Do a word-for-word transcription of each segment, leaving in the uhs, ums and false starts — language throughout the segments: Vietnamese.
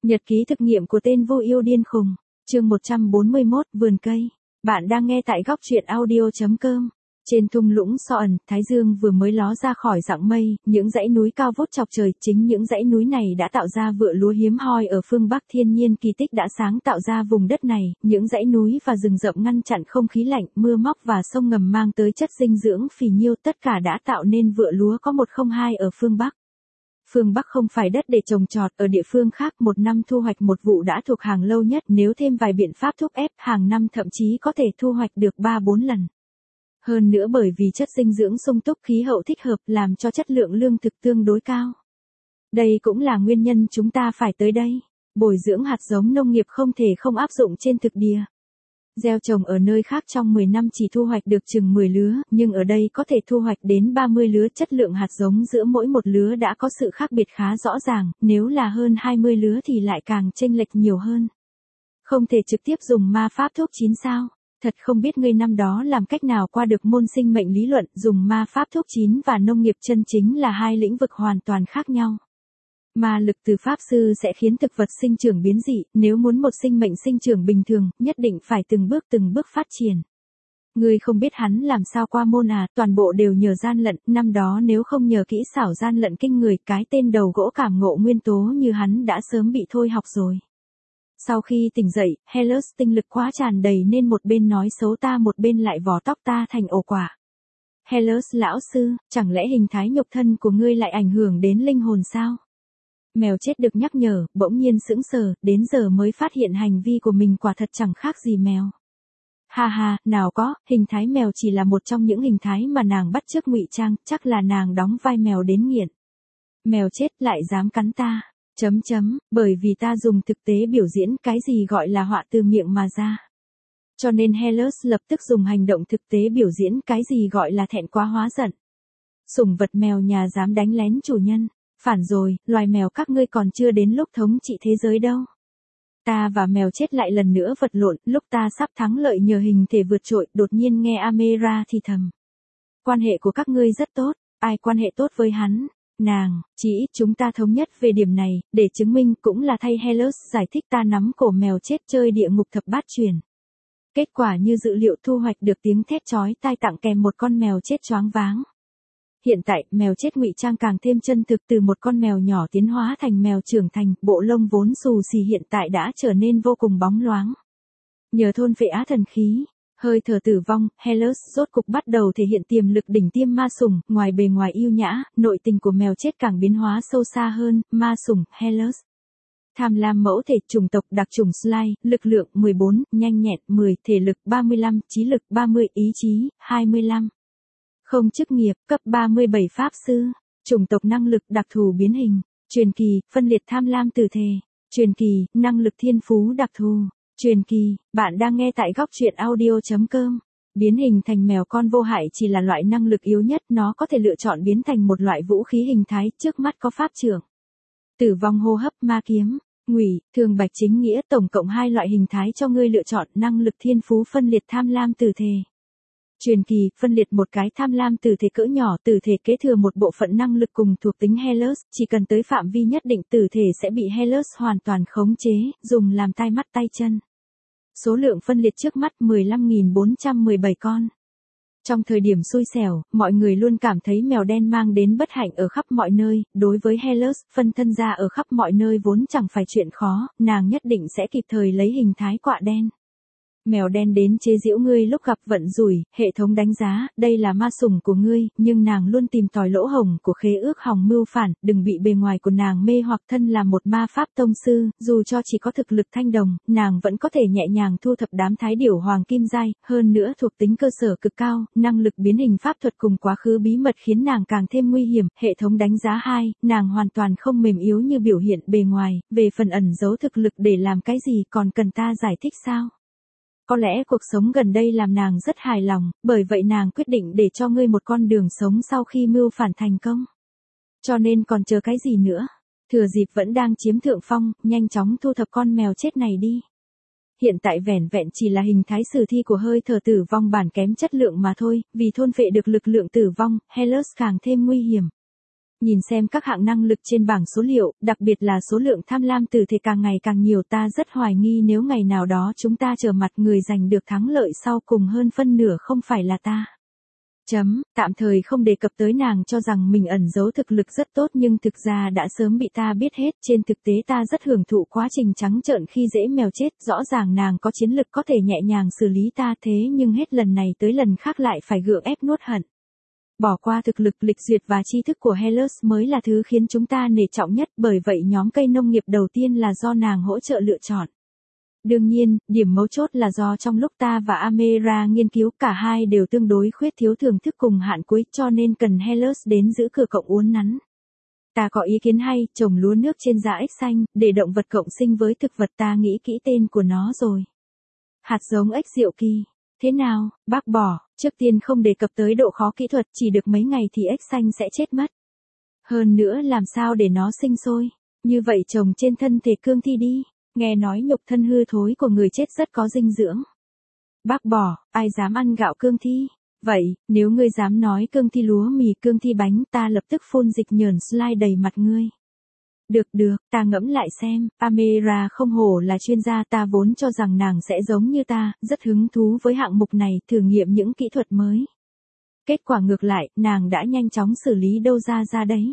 Nhật ký thực nghiệm của tên vô yêu điên khùng. Chương một trăm bốn mươi mốt, vườn cây. Bạn đang nghe tại góc truyện audio chấm com. Trên thung lũng So ẩn, Thái Dương vừa mới ló ra khỏi rặng mây, những dãy núi cao vút chọc trời, chính những dãy núi này đã tạo ra vựa lúa hiếm hoi ở phương Bắc. Thiên nhiên kỳ tích đã sáng tạo ra vùng đất này, những dãy núi và rừng rậm ngăn chặn không khí lạnh, mưa móc và sông ngầm mang tới chất dinh dưỡng phì nhiêu, tất cả đã tạo nên vựa lúa có một không hai ở phương Bắc. Phương Bắc không phải đất để trồng trọt, ở địa phương khác một năm thu hoạch một vụ đã thuộc hàng lâu nhất, nếu thêm vài biện pháp thúc ép, hàng năm thậm chí có thể thu hoạch được ba bốn lần. Hơn nữa bởi vì chất dinh dưỡng sung túc, khí hậu thích hợp làm cho chất lượng lương thực tương đối cao. Đây cũng là nguyên nhân chúng ta phải tới đây. Bồi dưỡng hạt giống nông nghiệp không thể không áp dụng trên thực địa. Gieo trồng ở nơi khác trong mười năm chỉ thu hoạch được chừng mười lứa, nhưng ở đây có thể thu hoạch đến ba mươi lứa. Chất lượng hạt giống giữa mỗi một lứa đã có sự khác biệt khá rõ ràng, nếu là hơn hai mươi lứa thì lại càng chênh lệch nhiều hơn. Không thể trực tiếp dùng ma pháp thuốc chín sao? Thật không biết ngươi năm đó làm cách nào qua được môn sinh mệnh lý luận. Dùng ma pháp thuốc chín và nông nghiệp chân chính là hai lĩnh vực hoàn toàn khác nhau. Ma lực từ pháp sư sẽ khiến thực vật sinh trưởng biến dị, nếu muốn một sinh mệnh sinh trưởng bình thường, nhất định phải từng bước từng bước phát triển. Ngươi không biết hắn làm sao qua môn à, toàn bộ đều nhờ gian lận, năm đó nếu không nhờ kỹ xảo gian lận kinh người, cái tên đầu gỗ cảm ngộ nguyên tố như hắn đã sớm bị thôi học rồi. Sau khi tỉnh dậy, Hellas tinh lực quá tràn đầy nên một bên nói xấu ta một bên lại vò tóc ta thành ổ quả. Hellas lão sư, chẳng lẽ hình thái nhục thân của ngươi lại ảnh hưởng đến linh hồn sao? Mèo chết được nhắc nhở, bỗng nhiên sững sờ, đến giờ mới phát hiện hành vi của mình quả thật chẳng khác gì mèo. Ha ha, nào có, hình thái mèo chỉ là một trong những hình thái mà nàng bắt chước ngụy trang, chắc là nàng đóng vai mèo đến nghiện. Mèo chết lại dám cắn ta. Chấm chấm, bởi vì ta dùng thực tế biểu diễn cái gì gọi là họa từ miệng mà ra. Cho nên Hellas lập tức dùng hành động thực tế biểu diễn cái gì gọi là thẹn quá hóa giận. Sủng vật mèo nhà dám đánh lén chủ nhân. Phản rồi, loài mèo các ngươi còn chưa đến lúc thống trị thế giới đâu. Ta và mèo chết lại lần nữa vật lộn, lúc ta sắp thắng lợi nhờ hình thể vượt trội, đột nhiên nghe Amera thì thầm. Quan hệ của các ngươi rất tốt, ai quan hệ tốt với hắn? Nàng, chỉ ít chúng ta thống nhất về điểm này, để chứng minh cũng là thay Hellas giải thích. Ta nắm cổ mèo chết chơi địa ngục thập bát truyền. Kết quả như dự liệu, thu hoạch được tiếng thét chói tai tặng kèm một con mèo chết choáng váng. Hiện tại, mèo chết ngụy trang càng thêm chân thực, từ một con mèo nhỏ tiến hóa thành mèo trưởng thành, bộ lông vốn xù xì hiện tại đã trở nên vô cùng bóng loáng. Nhờ thôn phệ á thần khí, hơi thở tử vong, Hellas rốt cục bắt đầu thể hiện tiềm lực đỉnh tiêm ma sủng, ngoài bề ngoài yêu nhã, nội tình của mèo chết càng biến hóa sâu xa hơn. Ma sủng, Hellas. Tham lam mẫu thể, chủng tộc đặc chủng Sly, lực lượng mười bốn, nhanh nhẹn mười, thể lực ba mươi lăm, trí lực ba mươi, ý chí hai mươi lăm. Không chức nghiệp, cấp ba mươi bảy pháp sư, chủng tộc năng lực đặc thù biến hình, truyền kỳ, phân liệt tham lam tử thể, truyền kỳ, năng lực thiên phú đặc thù, truyền kỳ. Bạn đang nghe tại góc truyện audio chấm com. Biến hình thành mèo con vô hại chỉ là loại năng lực yếu nhất, nó có thể lựa chọn biến thành một loại vũ khí hình thái, trước mắt có pháp trưởng, tử vong hô hấp, ma kiếm, ngụy, thường bạch chính nghĩa, tổng cộng hai loại hình thái cho ngươi lựa chọn. Năng lực thiên phú phân liệt tham lam tử thể. Truyền kỳ, phân liệt một cái tham lam tử thể cỡ nhỏ, tử thể kế thừa một bộ phận năng lực cùng thuộc tính Hellas, chỉ cần tới phạm vi nhất định tử thể sẽ bị Hellas hoàn toàn khống chế, dùng làm tai mắt tay chân. Số lượng phân liệt trước mắt mười lăm nghìn bốn trăm mười bảy con. Trong thời điểm xui xẻo, mọi người luôn cảm thấy mèo đen mang đến bất hạnh ở khắp mọi nơi, đối với Hellas, phân thân ra ở khắp mọi nơi vốn chẳng phải chuyện khó, nàng nhất định sẽ kịp thời lấy hình thái quạ đen. Mèo đen đến chế giễu ngươi lúc gặp vận rủi, hệ thống đánh giá, đây là ma sủng của ngươi, nhưng nàng luôn tìm tòi lỗ hổng của khế ước hòng mưu phản, đừng bị bề ngoài của nàng mê hoặc. Thân là một ma pháp tông sư, dù cho chỉ có thực lực thanh đồng, nàng vẫn có thể nhẹ nhàng thu thập đám thái điểu hoàng kim giai, hơn nữa thuộc tính cơ sở cực cao, năng lực biến hình pháp thuật cùng quá khứ bí mật khiến nàng càng thêm nguy hiểm. Hệ thống đánh giá hai, nàng hoàn toàn không mềm yếu như biểu hiện bề ngoài, về phần ẩn giấu thực lực để làm cái gì còn cần ta giải thích sao? Có lẽ cuộc sống gần đây làm nàng rất hài lòng, bởi vậy nàng quyết định để cho ngươi một con đường sống sau khi mưu phản thành công. Cho nên còn chờ cái gì nữa? Thừa dịp vẫn đang chiếm thượng phong, nhanh chóng thu thập con mèo chết này đi. Hiện tại vẻn vẹn chỉ là hình thái sử thi của hơi thở tử vong bản kém chất lượng mà thôi, vì thôn phệ được lực lượng tử vong, Hellas càng thêm nguy hiểm. Nhìn xem các hạng năng lực trên bảng số liệu, đặc biệt là số lượng tham lam tử thể càng ngày càng nhiều, ta rất hoài nghi nếu ngày nào đó chúng ta trở mặt người giành được thắng lợi sau cùng hơn phân nửa không phải là ta. Chấm, tạm thời không đề cập tới nàng cho rằng mình ẩn giấu thực lực rất tốt nhưng thực ra đã sớm bị ta biết hết. Trên thực tế ta rất hưởng thụ quá trình trắng trợn khi dễ mèo chết, rõ ràng nàng có chiến lực có thể nhẹ nhàng xử lý ta, thế nhưng hết lần này tới lần khác lại phải gượng ép nuốt hận. Bỏ qua thực lực, lịch duyệt và tri thức của Helios mới là thứ khiến chúng ta nể trọng nhất, bởi vậy nhóm cây nông nghiệp đầu tiên là do nàng hỗ trợ lựa chọn. Đương nhiên, điểm mấu chốt là do trong lúc ta và Amira nghiên cứu, cả hai đều tương đối khuyết thiếu thưởng thức cùng hạn cuối, cho nên cần Helios đến giữ cửa cộng uốn nắn. Ta có ý kiến hay, trồng lúa nước trên giá ếch xanh, để động vật cộng sinh với thực vật, ta nghĩ kỹ tên của nó rồi. Hạt giống ếch diệu kỳ. Thế nào, bác bỏ, trước tiên không đề cập tới độ khó kỹ thuật, chỉ được mấy ngày thì ếch xanh sẽ chết mất. Hơn nữa làm sao để nó sinh sôi, như vậy trồng trên thân thể cương thi đi, nghe nói nhục thân hư thối của người chết rất có dinh dưỡng. Bác bỏ, ai dám ăn gạo cương thi, vậy, nếu ngươi dám nói cương thi lúa mì cương thi bánh ta lập tức phun dịch nhờn slide đầy mặt ngươi. Được được, ta ngẫm lại xem, Amira không hổ là chuyên gia, ta vốn cho rằng nàng sẽ giống như ta, rất hứng thú với hạng mục này, thử nghiệm những kỹ thuật mới. Kết quả ngược lại, nàng đã nhanh chóng xử lý đâu ra ra đấy.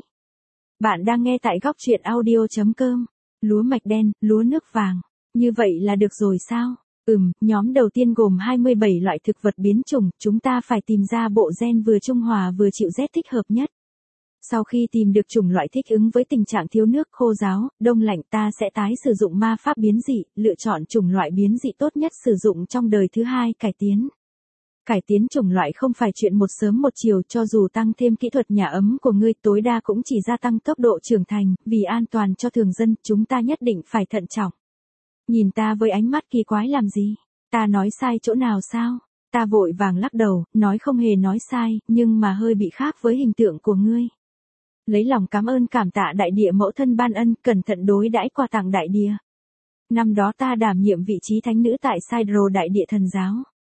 Bạn đang nghe tại góc truyện audio chấm com, lúa mạch đen, lúa nước vàng, như vậy là được rồi sao? Ừm, nhóm đầu tiên gồm hai mươi bảy loại thực vật biến chủng, chúng ta phải tìm ra bộ gen vừa trung hòa vừa chịu rét thích hợp nhất. Sau khi tìm được chủng loại thích ứng với tình trạng thiếu nước, khô ráo, đông lạnh, ta sẽ tái sử dụng ma pháp biến dị, lựa chọn chủng loại biến dị tốt nhất sử dụng trong đời thứ hai, cải tiến. Cải tiến chủng loại không phải chuyện một sớm một chiều, cho dù tăng thêm kỹ thuật nhà ấm của ngươi tối đa cũng chỉ gia tăng tốc độ trưởng thành, vì an toàn cho thường dân, chúng ta nhất định phải thận trọng. Nhìn ta với ánh mắt kỳ quái làm gì? Ta nói sai chỗ nào sao? Ta vội vàng lắc đầu, nói không hề nói sai, nhưng mà hơi bị khác với hình tượng của ngươi. Lấy lòng cảm ơn cảm tạ đại địa mẫu thân ban ân, cẩn thận đối đãi quà tặng đại địa. Năm đó ta đảm nhiệm vị trí thánh nữ tại Sidro đại địa thần giáo.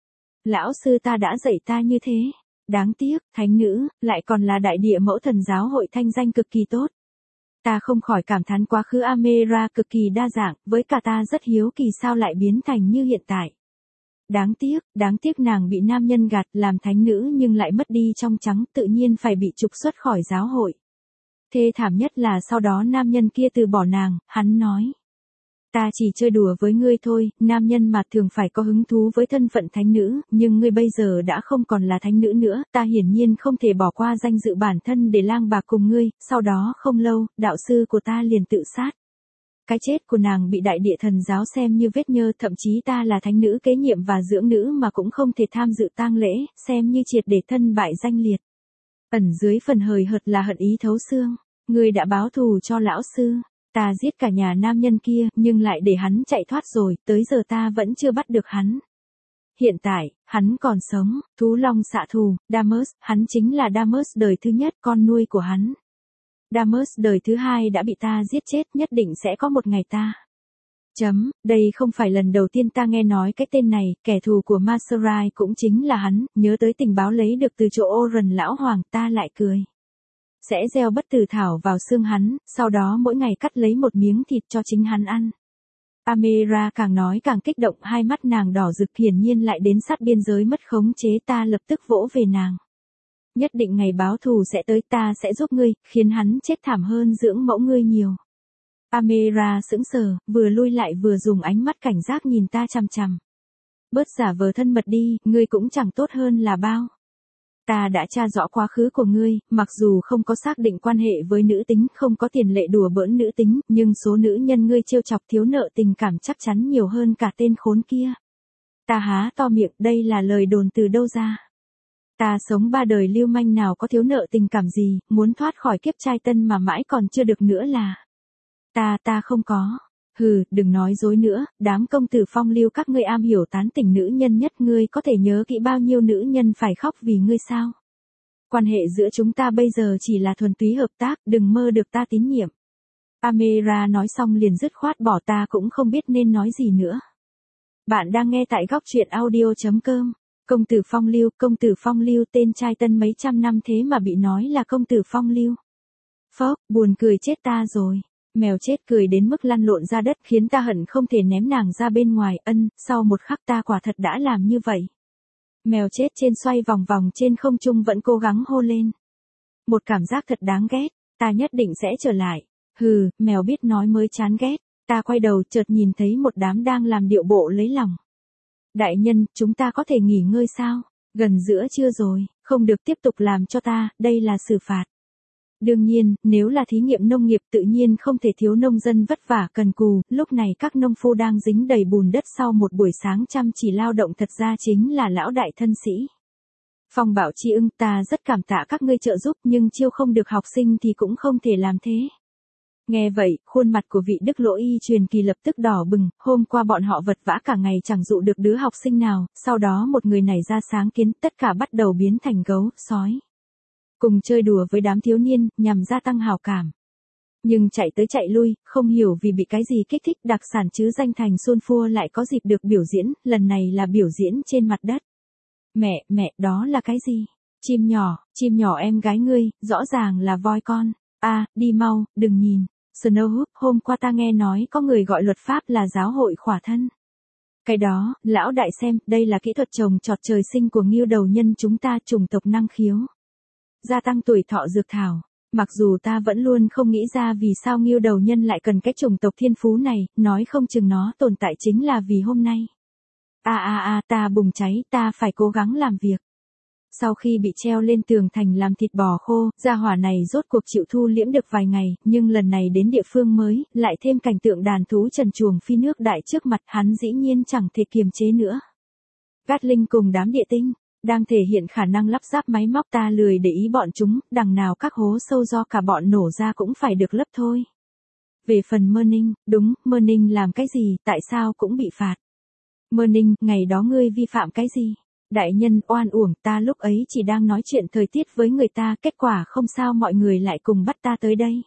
Lão sư ta đã dạy ta như thế. Đáng tiếc, thánh nữ, lại còn là đại địa mẫu thần giáo hội thanh danh cực kỳ tốt. Ta không khỏi cảm thán quá khứ Amira cực kỳ đa dạng, với cả ta rất hiếu kỳ sao lại biến thành như hiện tại. Đáng tiếc, đáng tiếc nàng bị nam nhân gạt làm thánh nữ nhưng lại mất đi trong trắng, tự nhiên phải bị trục xuất khỏi giáo hội. Thê thảm nhất là sau đó nam nhân kia từ bỏ nàng, hắn nói. Ta chỉ chơi đùa với ngươi thôi, nam nhân mà thường phải có hứng thú với thân phận thánh nữ, nhưng ngươi bây giờ đã không còn là thánh nữ nữa, ta hiển nhiên không thể bỏ qua danh dự bản thân để lang bạc cùng ngươi, sau đó không lâu, đạo sư của ta liền tự sát. Cái chết của nàng bị đại địa thần giáo xem như vết nhơ, thậm chí ta là thánh nữ kế nhiệm và dưỡng nữ mà cũng không thể tham dự tang lễ, xem như triệt để thân bại danh liệt. Ẩn dưới phần hời hợt là hận ý thấu xương, ngươi đã báo thù cho lão sư. Ta giết cả nhà nam nhân kia, nhưng lại để hắn chạy thoát rồi, tới giờ ta vẫn chưa bắt được hắn. Hiện tại, hắn còn sống, thú long xạ thù, Damus, hắn chính là Damus đời thứ nhất, con nuôi của hắn. Damus đời thứ hai đã bị ta giết chết, nhất định sẽ có một ngày ta. Chấm, đây không phải lần đầu tiên ta nghe nói cái tên này, kẻ thù của Maserai cũng chính là hắn, nhớ tới tình báo lấy được từ chỗ Oren lão hoàng, ta lại cười. Sẽ gieo bất tử thảo vào xương hắn, sau đó mỗi ngày cắt lấy một miếng thịt cho chính hắn ăn. Amira càng nói càng kích động, hai mắt nàng đỏ rực, hiển nhiên lại đến sát biên giới mất khống chế, ta lập tức vỗ về nàng. Nhất định ngày báo thù sẽ tới, ta sẽ giúp ngươi, khiến hắn chết thảm hơn dưỡng mẫu ngươi nhiều. Amira sững sờ, vừa lui lại vừa dùng ánh mắt cảnh giác nhìn ta chằm chằm. Bớt giả vờ thân mật đi, ngươi cũng chẳng tốt hơn là bao. Ta đã tra rõ quá khứ của ngươi, mặc dù không có xác định quan hệ với nữ tính, không có tiền lệ đùa bỡn nữ tính, nhưng số nữ nhân ngươi trêu chọc thiếu nợ tình cảm chắc chắn nhiều hơn cả tên khốn kia. Ta há to miệng, đây là lời đồn từ đâu ra? Ta sống ba đời lưu manh nào có thiếu nợ tình cảm gì, muốn thoát khỏi kiếp trai tân mà mãi còn chưa được nữa là. Ta ta không có. Hừ, đừng nói dối nữa, đám công tử phong lưu các ngươi am hiểu tán tỉnh nữ nhân nhất, ngươi có thể nhớ kỹ bao nhiêu nữ nhân phải khóc vì ngươi sao? Quan hệ giữa chúng ta bây giờ chỉ là thuần túy hợp tác, đừng mơ được ta tín nhiệm. Amira nói xong liền dứt khoát bỏ, ta cũng không biết nên nói gì nữa. Bạn đang nghe tại góc truyện audio chấm com. Công tử phong lưu, công tử phong lưu, tên trai tân mấy trăm năm thế mà bị nói là công tử phong lưu. Phốc, buồn cười chết ta rồi. Mèo chết cười đến mức lăn lộn ra đất khiến ta hận không thể ném nàng ra bên ngoài. Ân, sau một khắc ta quả thật đã làm như vậy. Mèo chết trên xoay vòng vòng trên không trung vẫn cố gắng hô lên. Một cảm giác thật đáng ghét, ta nhất định sẽ trở lại. Hừ, mèo biết nói mới chán ghét. Ta quay đầu chợt nhìn thấy một đám đang làm điệu bộ lấy lòng. Đại nhân, chúng ta có thể nghỉ ngơi sao? Gần giữa trưa rồi, không được tiếp tục làm cho ta, đây là xử phạt. Đương nhiên, nếu là thí nghiệm nông nghiệp tự nhiên không thể thiếu nông dân vất vả cần cù, lúc này các nông phu đang dính đầy bùn đất sau một buổi sáng chăm chỉ lao động thật ra chính là lão đại thân sĩ. Phong bảo chi ưng, ta rất cảm tạ các ngươi trợ giúp nhưng chiêu không được học sinh thì cũng không thể làm thế. Nghe vậy, khuôn mặt của vị Đức Lỗ Y truyền kỳ lập tức đỏ bừng, hôm qua bọn họ vật vã cả ngày chẳng dụ được đứa học sinh nào, sau đó một người nảy ra sáng kiến, tất cả bắt đầu biến thành gấu, sói. Cùng chơi đùa với đám thiếu niên, nhằm gia tăng hào cảm. Nhưng chạy tới chạy lui, không hiểu vì bị cái gì kích thích đặc sản chứ danh thành Xuân Phua lại có dịp được biểu diễn, lần này là biểu diễn trên mặt đất. Mẹ, mẹ, đó là cái gì? Chim nhỏ, chim nhỏ em gái ngươi, rõ ràng là voi con. À, đi mau, đừng nhìn. Snowhoop, hôm qua ta nghe nói có người gọi luật pháp là giáo hội khỏa thân. Cái đó, lão đại xem, đây là kỹ thuật trồng trọt trời sinh của Ngưu đầu nhân chúng ta, chủng tộc năng khiếu. Gia tăng tuổi thọ dược thảo. Mặc dù ta vẫn luôn không nghĩ ra vì sao Ngưu đầu nhân lại cần cái chủng tộc thiên phú này, nói không chừng nó tồn tại chính là vì hôm nay. À à à, ta bùng cháy, ta phải cố gắng làm việc. Sau khi bị treo lên tường thành làm thịt bò khô, gia hỏa này rốt cuộc chịu thu liễm được vài ngày, nhưng lần này đến địa phương mới, lại thêm cảnh tượng đàn thú trần truồng phi nước đại trước mặt, hắn dĩ nhiên chẳng thể kiềm chế nữa. Gatling cùng đám địa tinh, đang thể hiện khả năng lắp ráp máy móc, ta lười để ý bọn chúng, đằng nào các hố sâu do cả bọn nổ ra cũng phải được lấp thôi. Về phần Merning, đúng, Merning làm cái gì, tại sao cũng bị phạt. Merning, ngày đó ngươi vi phạm cái gì? Đại nhân, oan uổng, ta lúc ấy chỉ đang nói chuyện thời tiết với người ta, kết quả không sao mọi người lại cùng bắt ta tới đây.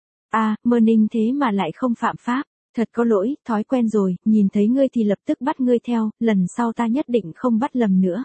À, Merning thế mà lại không phạm pháp, thật có lỗi, thói quen rồi, nhìn thấy ngươi thì lập tức bắt ngươi theo, lần sau ta nhất định không bắt lầm nữa.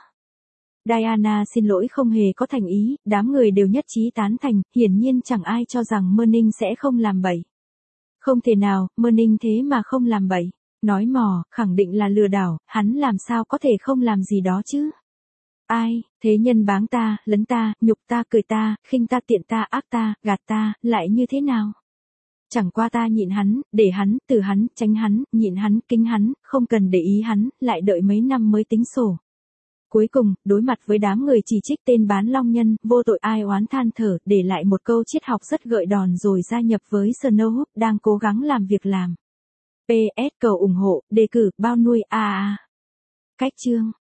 Diana xin lỗi không hề có thành ý, đám người đều nhất trí tán thành, hiển nhiên chẳng ai cho rằng Merning sẽ không làm bậy. Không thể nào, Merning thế mà không làm bậy. Nói mò, khẳng định là lừa đảo, hắn làm sao có thể không làm gì đó chứ? Ai, thế nhân báng ta, lấn ta, nhục ta, cười ta, khinh ta, tiện ta, ác ta, gạt ta, lại như thế nào? Chẳng qua ta nhịn hắn, để hắn, từ hắn, tránh hắn, nhịn hắn, kính hắn, không cần để ý hắn, lại đợi mấy năm mới tính sổ. Cuối cùng, đối mặt với đám người chỉ trích tên bán long nhân, vô tội ai oán than thở, để lại một câu triết học rất gợi đòn rồi gia nhập với Snowhoop đang cố gắng làm việc làm. pê ét cầu ủng hộ, đề cử, bao nuôi a a. Cách chương